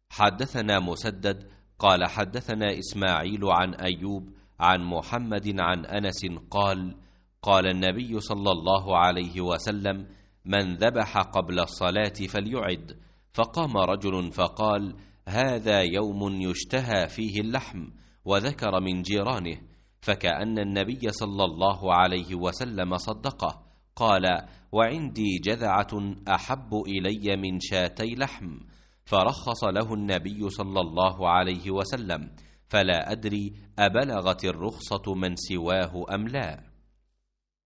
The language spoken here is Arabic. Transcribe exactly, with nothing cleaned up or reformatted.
حدثنا مسدد قال حدثنا إسماعيل عن أيوب عن محمد عن أنس قال قال النبي صلى الله عليه وسلم: من ذبح قبل الصلاة فليعد. فقام رجل فقال: هذا يوم يشتهى فيه اللحم، وذكر من جيرانه، فكأن النبي صلى الله عليه وسلم صدقه. قال: وعندي جذعة أحب إلي من شاتي لحم. فرخص له النبي صلى الله عليه وسلم، فلا أدري أبلغت الرخصة من سواه أم لا.